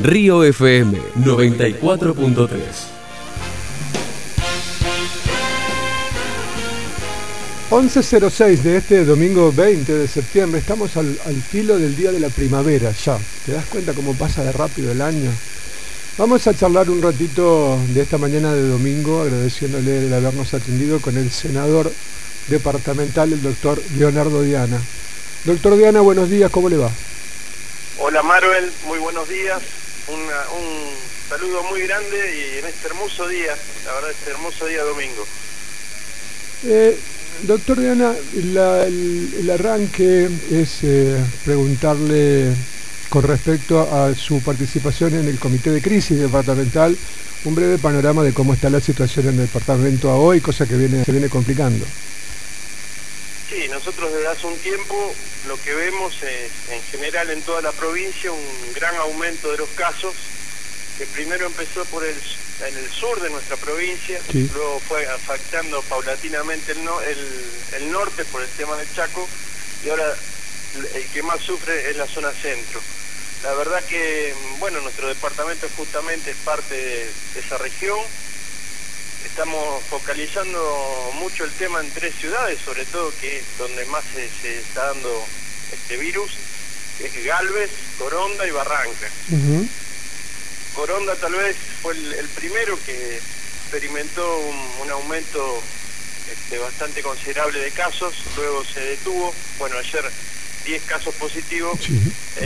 Río FM 94.3. 11:06 de este domingo 20 de septiembre. Estamos al filo del día de la primavera ya. ¿Te das cuenta cómo pasa de rápido el año? Vamos a charlar un ratito de esta mañana de domingo, agradeciéndole el habernos atendido con el senador departamental, el doctor Leonardo Diana. Doctor Diana, buenos días, ¿cómo le va? Hola Marvel, muy buenos días. Un saludo muy grande y en este hermoso día, la verdad, este hermoso día domingo. Doctor Diana, el arranque es preguntarle con respecto a su participación en el Comité de Crisis Departamental, un breve panorama de cómo está la situación en el departamento a hoy, cosa que se viene complicando. Sí, nosotros desde hace un tiempo lo que vemos es, en general en toda la provincia, un gran aumento de los casos, que primero empezó en el sur de nuestra provincia, sí. Luego fue afectando paulatinamente el norte por el tema del Chaco, y ahora el que más sufre es la zona centro. La verdad que, bueno, nuestro departamento justamente es parte de esa región. Estamos focalizando mucho el tema en 3 ciudades, sobre todo, que es donde más se está dando este virus, que es Galvez, Coronda y Barranca. Uh-huh. Coronda tal vez fue el primero que experimentó un aumento bastante considerable de casos, luego se detuvo. Bueno, ayer 10 casos positivos. Sí.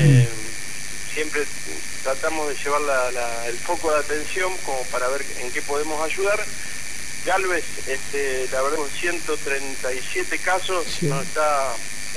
Siempre tratamos de llevar el foco de atención como para ver en qué podemos ayudar. Galvez, la verdad, con 137 casos, sí. Nos está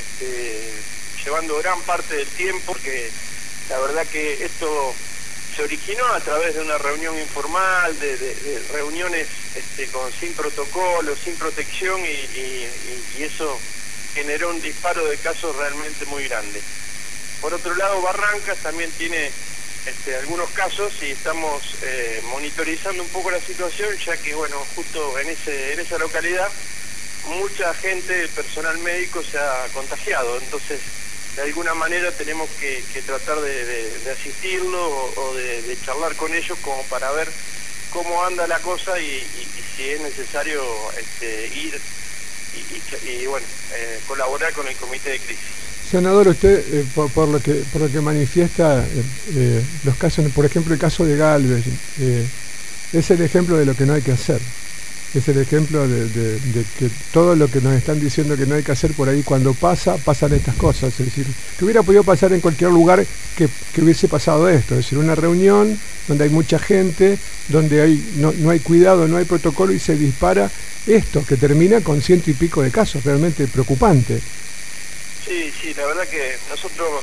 llevando gran parte del tiempo, porque la verdad que esto se originó a través de una reunión informal, de reuniones sin protocolo, sin protección, y eso generó un disparo de casos realmente muy grande. Por otro lado, Barrancas también tiene algunos casos y estamos monitorizando un poco la situación, ya que, bueno, justo en esa localidad mucha gente, personal médico, se ha contagiado. Entonces, de alguna manera tenemos que tratar de asistirlo o de charlar con ellos como para ver cómo anda la cosa y si es necesario ir y bueno, colaborar con el comité de crisis. Senador, usted, por lo que manifiesta, los casos, por ejemplo, el caso de Galvez, es el ejemplo de lo que no hay que hacer. Es el ejemplo de que todo lo que nos están diciendo que no hay que hacer por ahí, cuando pasan estas cosas. Es decir, que hubiera podido pasar en cualquier lugar que hubiese pasado esto. Es decir, una reunión donde hay mucha gente, donde no hay cuidado, no hay protocolo, y se dispara esto, que termina con 100 y pico de casos, realmente preocupante. Sí, la verdad que nosotros,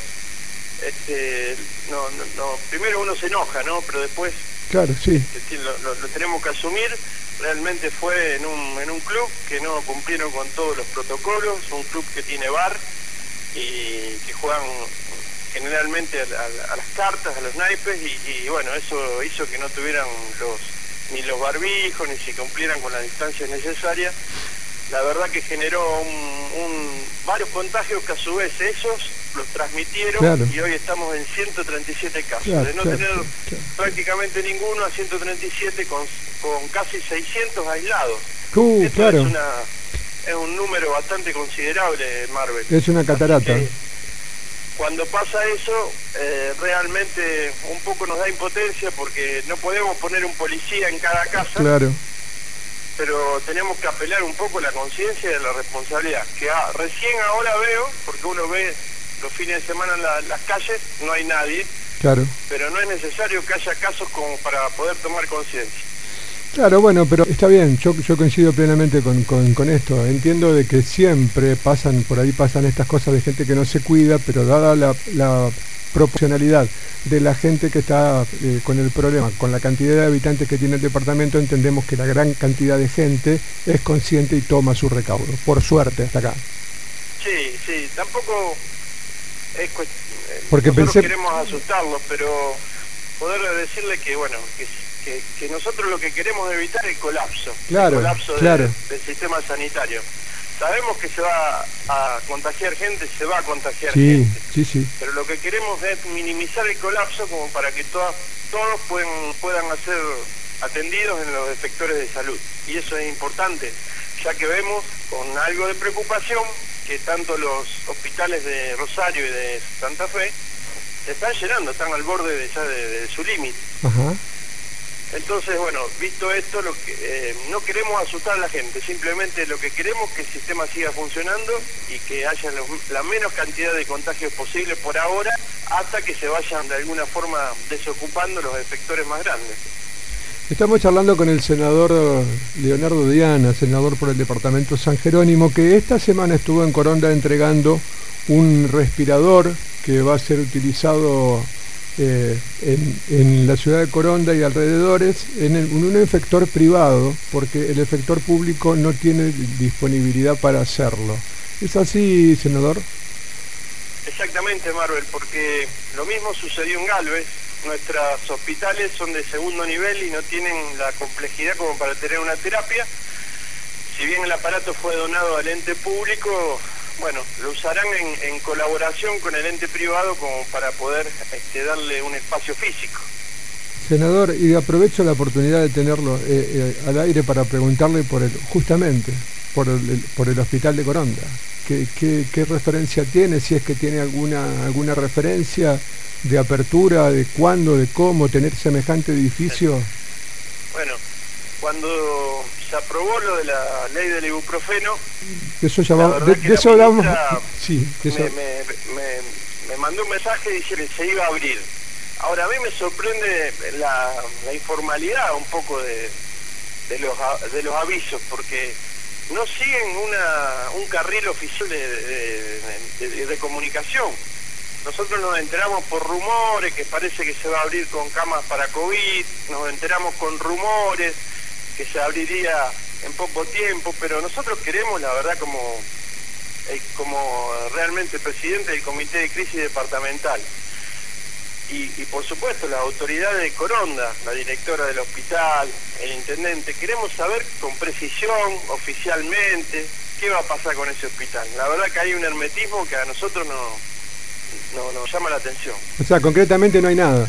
primero uno se enoja, ¿no? Pero después, claro, sí, lo tenemos que asumir. Realmente fue en un club que no cumplieron con todos los protocolos, un club que tiene bar y que juegan generalmente a las cartas, a los naipes, y bueno, eso hizo que no tuvieran ni los barbijos, ni se cumplieran con las distancias necesarias. La verdad que generó varios contagios que a su vez esos los transmitieron, claro. Y hoy estamos en 137 casos. Claro, de no tener prácticamente ninguno a 137 con casi 600 aislados. Esto claro. Es un número bastante considerable, Marvel. Es una catarata. Cuando pasa eso, realmente un poco nos da impotencia, porque no podemos poner un policía en cada casa. Claro. Pero tenemos que apelar un poco la conciencia de la responsabilidad, que recién ahora veo, porque uno ve los fines de semana en las calles, no hay nadie, claro, pero no es necesario que haya casos como para poder tomar conciencia. Claro, bueno, pero está bien, yo coincido plenamente con esto. Entiendo de que siempre pasan estas cosas de gente que no se cuida, pero dada la proporcionalidad de la gente que está con el problema, con la cantidad de habitantes que tiene el departamento, entendemos que la gran cantidad de gente es consciente y toma su recaudo, por suerte, hasta acá. Sí, tampoco es porque nosotros queremos asustarlos, pero poder decirle que, bueno, que nosotros lo que queremos evitar es el colapso, claro, el colapso claro. del sistema sanitario. Sabemos que se va a contagiar gente, se va a contagiar Sí, gente. sí. Pero lo que queremos es minimizar el colapso como para que todos puedan ser atendidos en los efectores de salud. Y eso es importante, ya que vemos con algo de preocupación que tanto los hospitales de Rosario y de Santa Fe se están llenando, están al borde de su límite. Ajá. Entonces, bueno, visto esto, no queremos asustar a la gente, simplemente lo que queremos es que el sistema siga funcionando y que haya la menos cantidad de contagios posible por ahora, hasta que se vayan de alguna forma desocupando los efectores más grandes. Estamos charlando con el senador Leonardo Diana, senador por el departamento San Jerónimo, que esta semana estuvo en Coronda entregando un respirador que va a ser utilizado en la ciudad de Coronda y alrededores en un efector privado, porque el efector público no tiene disponibilidad para hacerlo. ¿Es así, senador? Exactamente, Marvel, porque lo mismo sucedió en Galvez. Nuestros hospitales son de segundo nivel y no tienen la complejidad como para tener una terapia. Si bien el aparato fue donado al ente público, bueno, lo usarán en colaboración con el ente privado como para poder darle un espacio físico. Senador, y aprovecho la oportunidad de tenerlo al aire para preguntarle justamente por el hospital de Coronda. ¿Qué referencia tiene? Si es que tiene alguna referencia de apertura, de cuándo, de cómo tener semejante edificio. Bueno, cuando se aprobó lo de la ley del ibuprofeno, eso ya va, de eso hablamos. Sí, me mandó un mensaje diciendo que se iba a abrir. Ahora a mí me sorprende la informalidad un poco de los avisos, porque no siguen un carril oficial de comunicación. Nosotros nos enteramos por rumores que parece que se va a abrir con camas para COVID, nos enteramos con rumores que se abriría en poco tiempo, pero nosotros queremos, la verdad, como realmente presidente del Comité de Crisis Departamental, y por supuesto las autoridades de Coronda, la directora del hospital, el intendente, queremos saber con precisión, oficialmente, qué va a pasar con ese hospital. La verdad que hay un hermetismo que a nosotros nos llama la atención. O sea, concretamente no hay nada.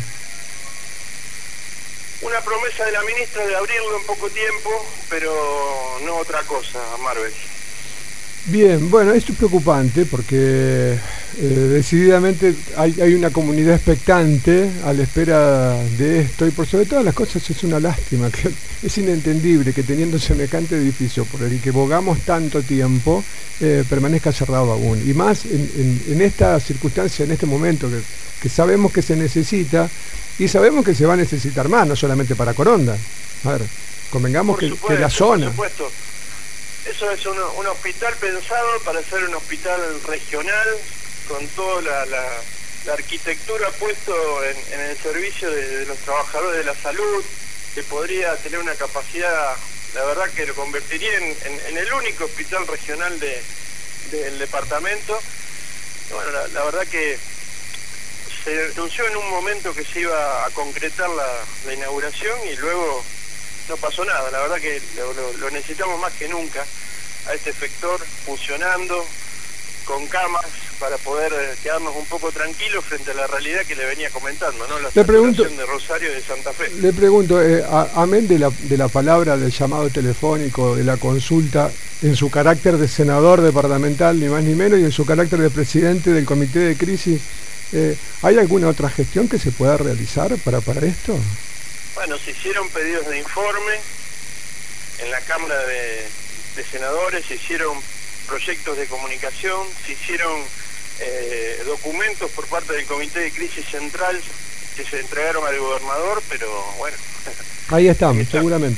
Una promesa de la ministra de abrirlo en poco tiempo, pero no otra cosa, Marvel. Bien, bueno, esto es preocupante porque decididamente hay una comunidad expectante a la espera de esto, y por sobre todas las cosas es una lástima, que es inentendible que teniendo semejante edificio por el que bogamos tanto tiempo permanezca cerrado aún, y más en esta circunstancia, en este momento que sabemos que se necesita y sabemos que se va a necesitar más, no solamente para Coronda. A ver, convengamos que la zona... Por supuesto. Eso es un hospital pensado para ser un hospital regional, con toda la arquitectura puesto en el servicio de los trabajadores de la salud, que podría tener una capacidad, la verdad que lo convertiría en el único hospital regional del departamento. Bueno, la verdad que se anunció en un momento que se iba a concretar la inauguración y luego no pasó nada. La verdad que lo necesitamos más que nunca a este efector funcionando con camas para poder quedarnos un poco tranquilos frente a la realidad que le venía comentando, ¿no? La saturación de Rosario y de Santa Fe. Le pregunto, amén de la palabra, del llamado telefónico, de la consulta, en su carácter de senador departamental, ni más ni menos, y en su carácter de presidente del Comité de Crisis, ¿hay alguna otra gestión que se pueda realizar para esto? Bueno, se hicieron pedidos de informe en la Cámara de Senadores, se hicieron proyectos de comunicación, se hicieron documentos por parte del Comité de Crisis Central que se entregaron al gobernador, pero bueno. Ahí estamos, seguramente.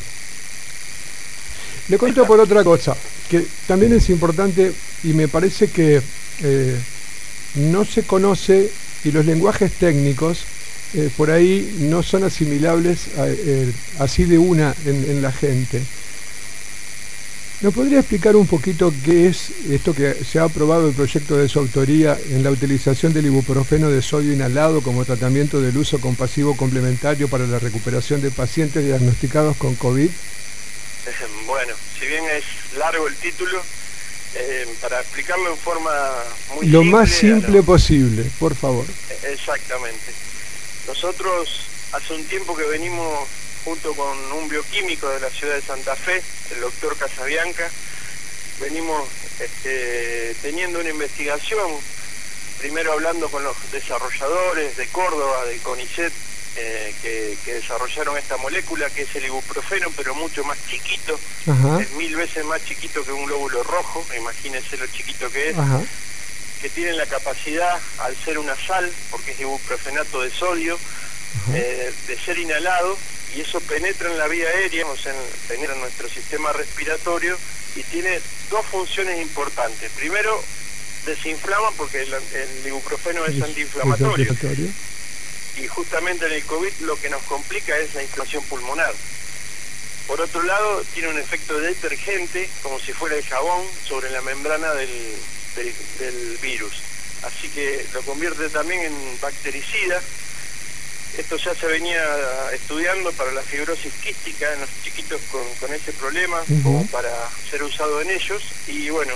Le cuento por otra cosa, que también es importante y me parece que no se conoce, y los lenguajes técnicos por ahí no son asimilables así de una en la gente. ¿Nos podría explicar un poquito qué es esto que se ha aprobado el proyecto de su autoría en la utilización del ibuprofeno de sodio inhalado como tratamiento del uso compasivo complementario para la recuperación de pacientes diagnosticados con COVID? Bueno, si bien es largo el título, Para explicarlo en forma muy lo simple, más simple posible, por favor. Exactamente. Nosotros hace un tiempo que venimos junto con un bioquímico de la ciudad de Santa Fe, el doctor Casabianca, venimos teniendo una investigación, primero hablando con los desarrolladores de Córdoba, del CONICET, que desarrollaron esta molécula, que es el ibuprofeno, pero mucho más chiquito. Ajá. Es 1000 veces más chiquito que un glóbulo rojo, imagínense lo chiquito que es. Ajá. Que tiene la capacidad, al ser una sal, porque es ibuprofenato de sodio, de ser inhalado, y eso penetra en la vía aérea, o sea, penetra en nuestro sistema respiratorio, y tiene dos funciones importantes. Primero, desinflama, porque el ibuprofeno es antiinflamatorio. Y justamente en el COVID lo que nos complica es la inflamación pulmonar. Por otro lado, tiene un efecto detergente, como si fuera el jabón, sobre la membrana del virus. Así que lo convierte también en bactericida. Esto ya se venía estudiando para la fibrosis quística en los chiquitos con ese problema, como para ser usado en ellos. Y bueno,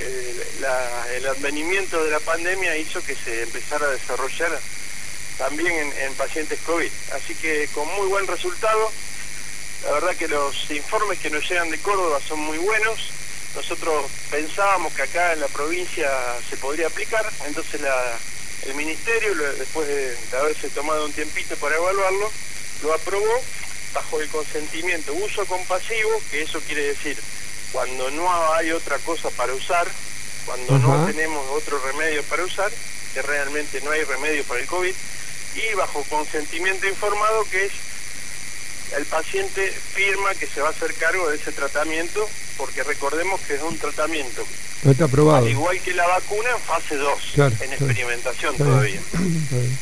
el advenimiento de la pandemia hizo que se empezara a desarrollar también en pacientes COVID. Así que con muy buen resultado. La verdad que los informes que nos llegan de Córdoba son muy buenos. Nosotros pensábamos que acá en la provincia se podría aplicar, entonces el ministerio, después de haberse tomado un tiempito para evaluarlo, lo aprobó bajo el consentimiento, uso compasivo, que eso quiere decir cuando no hay otra cosa para usar, cuando no tenemos otro remedio para usar, que realmente no hay remedio para el COVID, y bajo consentimiento informado, que es el paciente firma que se va a hacer cargo de ese tratamiento, porque recordemos que es un tratamiento, no está aprobado, al igual que la vacuna, en fase 2, claro, en experimentación está todavía. Bien.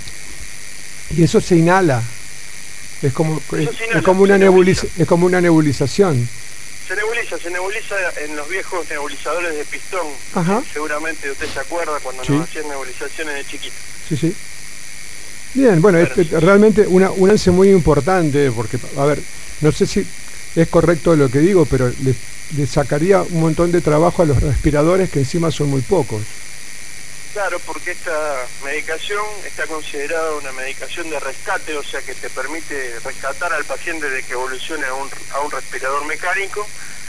Y eso se inhala, es como una nebulización. Se nebuliza en los viejos nebulizadores de pistón. Seguramente usted se acuerda cuando nos hacían nebulizaciones de chiquito. Sí. Bien, bueno, es realmente un avance muy importante, porque, a ver, no sé si es correcto lo que digo, pero le sacaría un montón de trabajo a los respiradores, que encima son muy pocos. Claro, porque esta medicación está considerada una medicación de rescate, o sea que te permite rescatar al paciente de que evolucione a un respirador mecánico,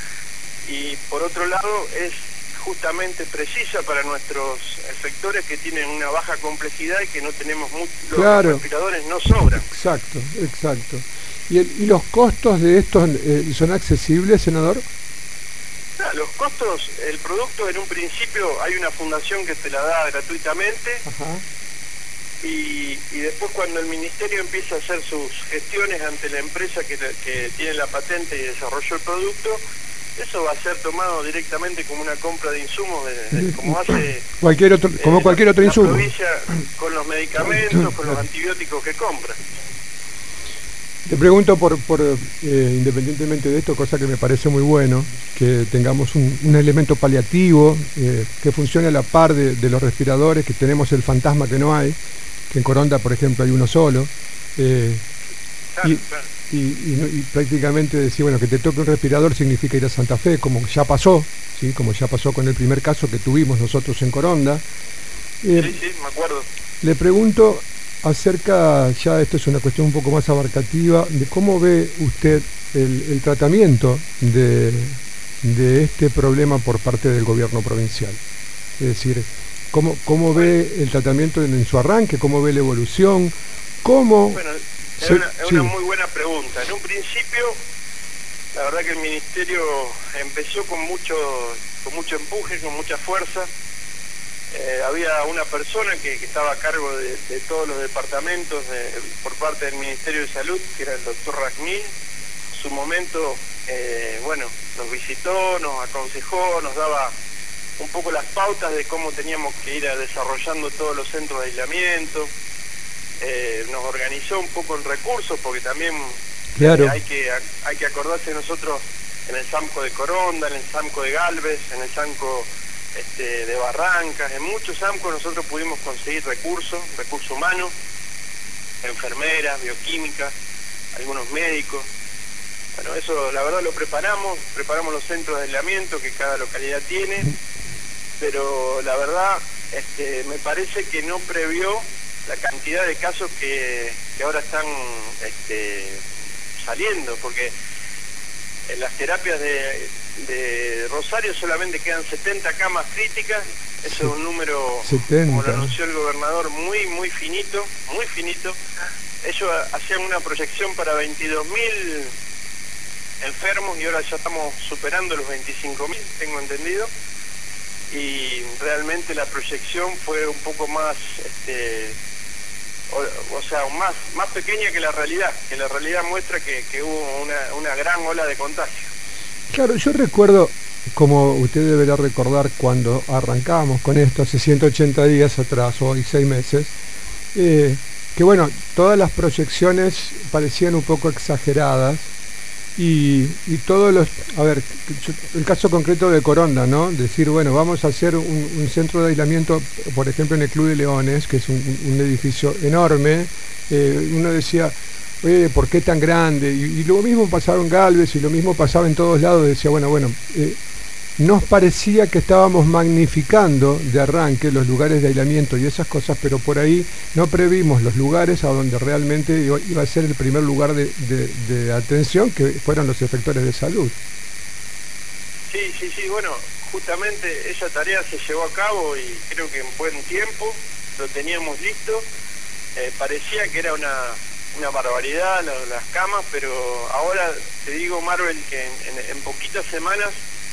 y por otro lado es justamente precisa para nuestros efectores que tienen una baja complejidad y que no tenemos mucho, los respiradores no sobran. Exacto. ¿Y los costos de estos son accesibles, senador? Los costos, el producto en un principio hay una fundación que te la da gratuitamente. Y después cuando el ministerio empieza a hacer sus gestiones ante la empresa que tiene la patente y desarrolló el producto, eso va a ser tomado directamente como una compra de insumos, como hace cualquier otro insumo. La provincia con los medicamentos, con los antibióticos que compra. Te pregunto independientemente de esto, cosa que me parece muy bueno, que tengamos un elemento paliativo que funcione a la par de los respiradores, que tenemos el fantasma que no hay, que en Coronda, por ejemplo, hay uno solo. Y prácticamente decir, bueno, que te toque un respirador significa ir a Santa Fe, como ya pasó, ¿sí? Como ya pasó con el primer caso que tuvimos nosotros en Coronda. Sí, me acuerdo. Le pregunto acerca, ya esto es una cuestión un poco más abarcativa, de cómo ve usted el tratamiento de este problema por parte del gobierno provincial. Es decir, cómo ve el tratamiento en su arranque, cómo ve la evolución, Bueno, es una muy buena pregunta. En un principio, la verdad que el ministerio empezó con mucho empuje, con mucha fuerza. Había una persona que estaba a cargo de todos los departamentos por parte del Ministerio de Salud, que era el doctor Ragnil. En su momento, nos visitó, nos aconsejó, nos daba un poco las pautas de cómo teníamos que ir desarrollando todos los centros de aislamiento. Nos organizó un poco en recursos, porque también hay que acordarse de nosotros en el SAMCO de Coronda, en el SAMCO de Galvez, en el SAMCO de Barrancas, en muchos SAMCO nosotros pudimos conseguir recurso humano, enfermeras, bioquímicas, algunos médicos. Bueno, eso la verdad lo preparamos los centros de aislamiento que cada localidad tiene, pero la verdad me parece que no previó la cantidad de casos que ahora están saliendo, porque en las terapias de Rosario solamente quedan 70 camas críticas. Eso es un número, 70. Como lo anunció el gobernador, muy finito, muy finito. Ellos hacían una proyección para 22.000 enfermos y ahora ya estamos superando los 25.000, tengo entendido. Y realmente la proyección fue un poco más, más pequeña que la realidad muestra que hubo una gran ola de contagio. Claro, yo recuerdo, como usted deberá recordar, cuando arrancábamos con esto hace 180 días atrás, hoy 6 meses, que bueno, todas las proyecciones parecían un poco exageradas y todos los, el caso concreto de Coronda, ¿no? Decir, bueno, vamos a hacer un centro de aislamiento, por ejemplo en el Club de Leones, que es un edificio enorme. Uno decía, oye, ¿por qué tan grande? Y lo mismo pasaba en Galvez y lo mismo pasaba en todos lados. Decía, bueno, nos parecía que estábamos magnificando de arranque los lugares de aislamiento y esas cosas, pero por ahí no previmos los lugares a donde realmente iba a ser el primer lugar de atención, que fueron los efectores de salud. Sí, bueno, justamente esa tarea se llevó a cabo y creo que en buen tiempo lo teníamos listo. Parecía que era una barbaridad las camas, pero ahora te digo, Marvel, que en poquitas semanas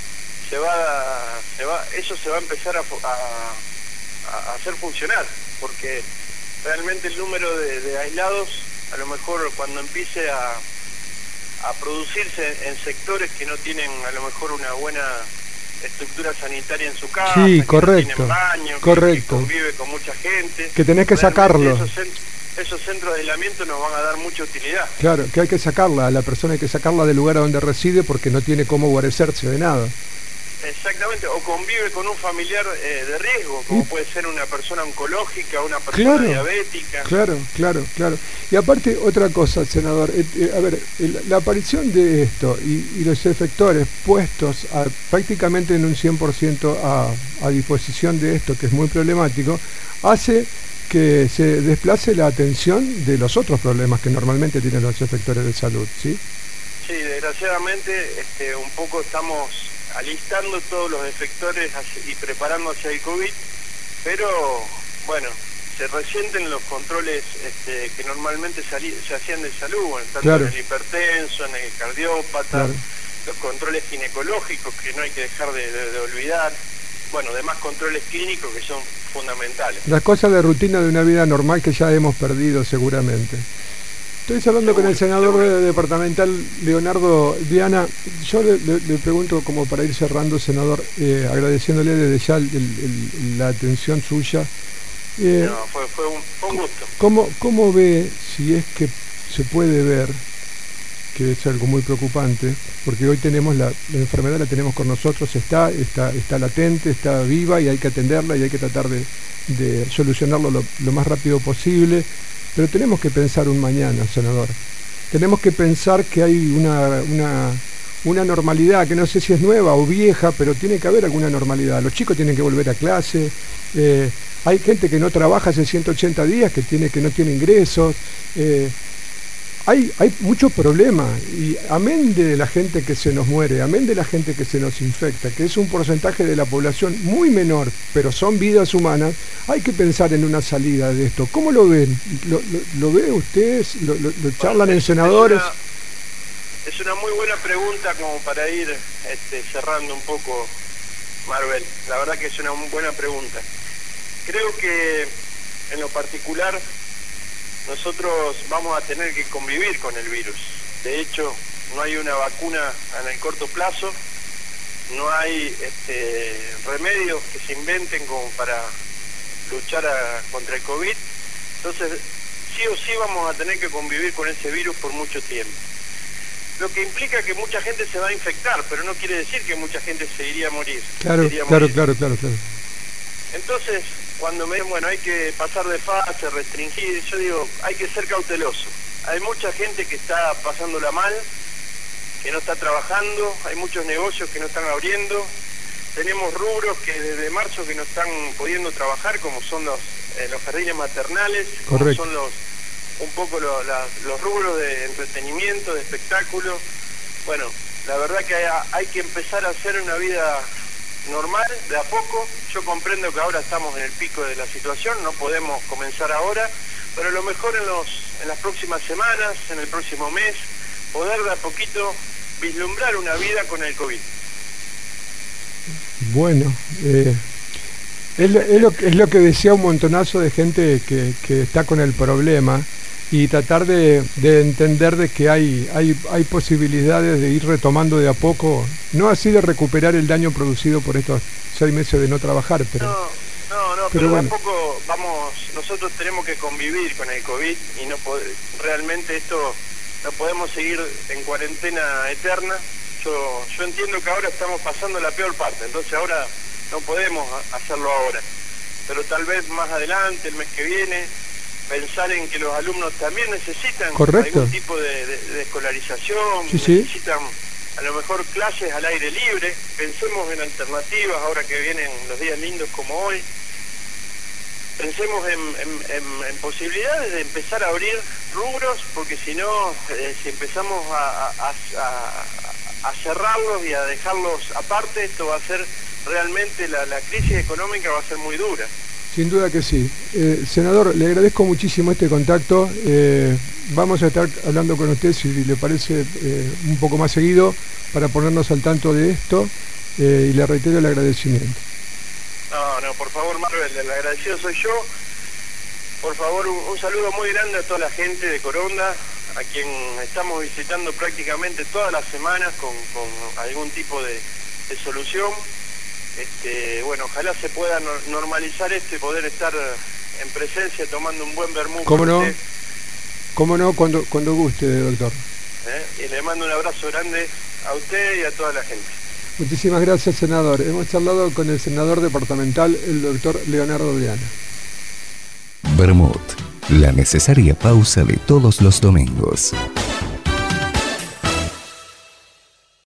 eso se va a empezar a hacer funcionar, porque realmente el número de aislados, a lo mejor cuando empiece a producirse en sectores que no tienen a lo mejor una buena estructura sanitaria en su casa, sí, que correcto, no tienen baño, correcto, que convive con mucha gente, que tenés que sacarlo. Esos centros de aislamiento nos van a dar mucha utilidad. Claro, que hay que sacarla, a la persona hay que sacarla del lugar a donde reside porque no tiene cómo guarecerse de nada. Exactamente, o convive con un familiar de riesgo, como puede ser una persona oncológica, una persona diabética. Claro. Y aparte, otra cosa, senador, la aparición de esto y los efectores puestos prácticamente en un 100% a disposición de esto, que es muy problemático, hace que se desplace la atención de los otros problemas que normalmente tienen los efectores de salud, ¿sí? Sí, desgraciadamente un poco estamos alistando todos los efectores y preparando hacia el COVID, pero bueno, se resienten los controles que normalmente se hacían de salud, tanto en el hipertenso, en el cardiópata, los controles ginecológicos que no hay que dejar de olvidar, bueno, además controles clínicos que son fundamentales. Las cosas de rutina de una vida normal que ya hemos perdido seguramente. Estoy hablando con el senador departamental Leonardo Viana. Yo le pregunto, como para ir cerrando, senador, agradeciéndole desde ya la atención suya. Fue un gusto. ¿Cómo ve, si es que se puede ver, que es algo muy preocupante, porque hoy tenemos la enfermedad, la tenemos con nosotros, está latente, está viva y hay que atenderla y hay que tratar de solucionarlo lo más rápido posible? Pero tenemos que pensar un mañana, senador. Tenemos que pensar que hay una normalidad, que no sé si es nueva o vieja, pero tiene que haber alguna normalidad. Los chicos tienen que volver a clase. Hay gente que no trabaja hace 180 días, que no tiene ingresos. Hay mucho problema, y amén de la gente que se nos muere, amén de la gente que se nos infecta, que es un porcentaje de la población muy menor, pero son vidas humanas, hay que pensar en una salida de esto. ¿Cómo lo ven? ¿Lo ven ustedes? ¿Lo charlan en senadores? Es una muy buena pregunta como para ir cerrando un poco, Marvel. La verdad que es una muy buena pregunta. Creo que en lo particular nosotros vamos a tener que convivir con el virus. De hecho, no hay una vacuna en el corto plazo, no hay remedios que se inventen como para luchar contra el COVID. Entonces, sí o sí vamos a tener que convivir con ese virus por mucho tiempo. Lo que implica que mucha gente se va a infectar, pero no quiere decir que mucha gente se iría a morir. Claro. Entonces, cuando me dicen, bueno, hay que pasar de fase, restringir, yo digo, hay que ser cauteloso. Hay mucha gente que está pasándola mal, no está trabajando, hay muchos negocios que no están abriendo, tenemos rubros que desde marzo que no están pudiendo trabajar, como son los jardines maternales, como son un poco los rubros de entretenimiento, de espectáculo. Bueno, la verdad que hay que empezar a hacer una vida normal, de a poco. Yo comprendo que ahora estamos en el pico de la situación, no podemos comenzar ahora, pero a lo mejor en las próximas semanas, en el próximo mes, poder de a poquito vislumbrar una vida con el COVID. Bueno, es lo que decía un montonazo de gente que está con el problema, y tratar de entender de que hay posibilidades de ir retomando de a poco, no así de recuperar el daño producido por estos 6 meses de no trabajar, pero... pero bueno, de a poco nosotros tenemos que convivir con el COVID y realmente esto no podemos seguir en cuarentena eterna. Yo entiendo que ahora estamos pasando la peor parte, entonces ahora no podemos hacerlo ahora, pero tal vez más adelante, el mes que viene, pensar en que los alumnos también necesitan algún tipo de escolarización, necesitan a lo mejor clases al aire libre, pensemos en alternativas ahora que vienen los días lindos como hoy, pensemos en posibilidades de empezar a abrir rubros, porque si no, si empezamos a cerrarlos y a dejarlos aparte, esto va a ser realmente, la crisis económica va a ser muy dura. Sin duda que sí. Senador, le agradezco muchísimo este contacto. Vamos a estar hablando con usted, si le parece, un poco más seguido, para ponernos al tanto de esto, y le reitero el agradecimiento. No, por favor, Marvel, el agradecido soy yo. Por favor, un saludo muy grande a toda la gente de Coronda, a quien estamos visitando prácticamente todas las semanas con algún tipo de solución. Bueno, ojalá se pueda normalizar esto y poder estar en presencia tomando un buen vermú. ¿Cómo no? ¿Cómo no? Cuando guste, doctor. Y le mando un abrazo grande a usted y a toda la gente. Muchísimas gracias, senador. Hemos charlado con el senador departamental, el doctor Leonardo Diana. Vermut, la necesaria pausa de todos los domingos.